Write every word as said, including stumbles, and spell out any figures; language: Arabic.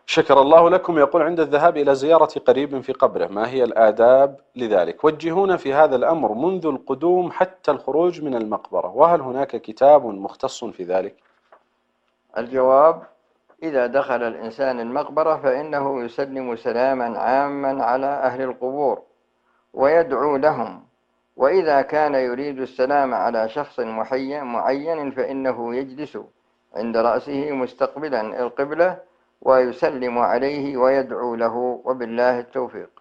شكر الله لكم. يقول: عند الذهاب إلى زيارة قريب في قبره ما هي الآداب لذلك؟ وجهونا في هذا الأمر منذ القدوم حتى الخروج من المقبرة، وهل هناك كتاب مختص في ذلك؟ الجواب: إذا دخل الإنسان المقبرة فإنه يسلم سلاما عاما على أهل القبور ويدعو لهم، وإذا كان يريد السلام على شخص معين فإنه يجلس عند رأسه مستقبلا القبلة ويسلم عليه ويدعو له، وبالله التوفيق.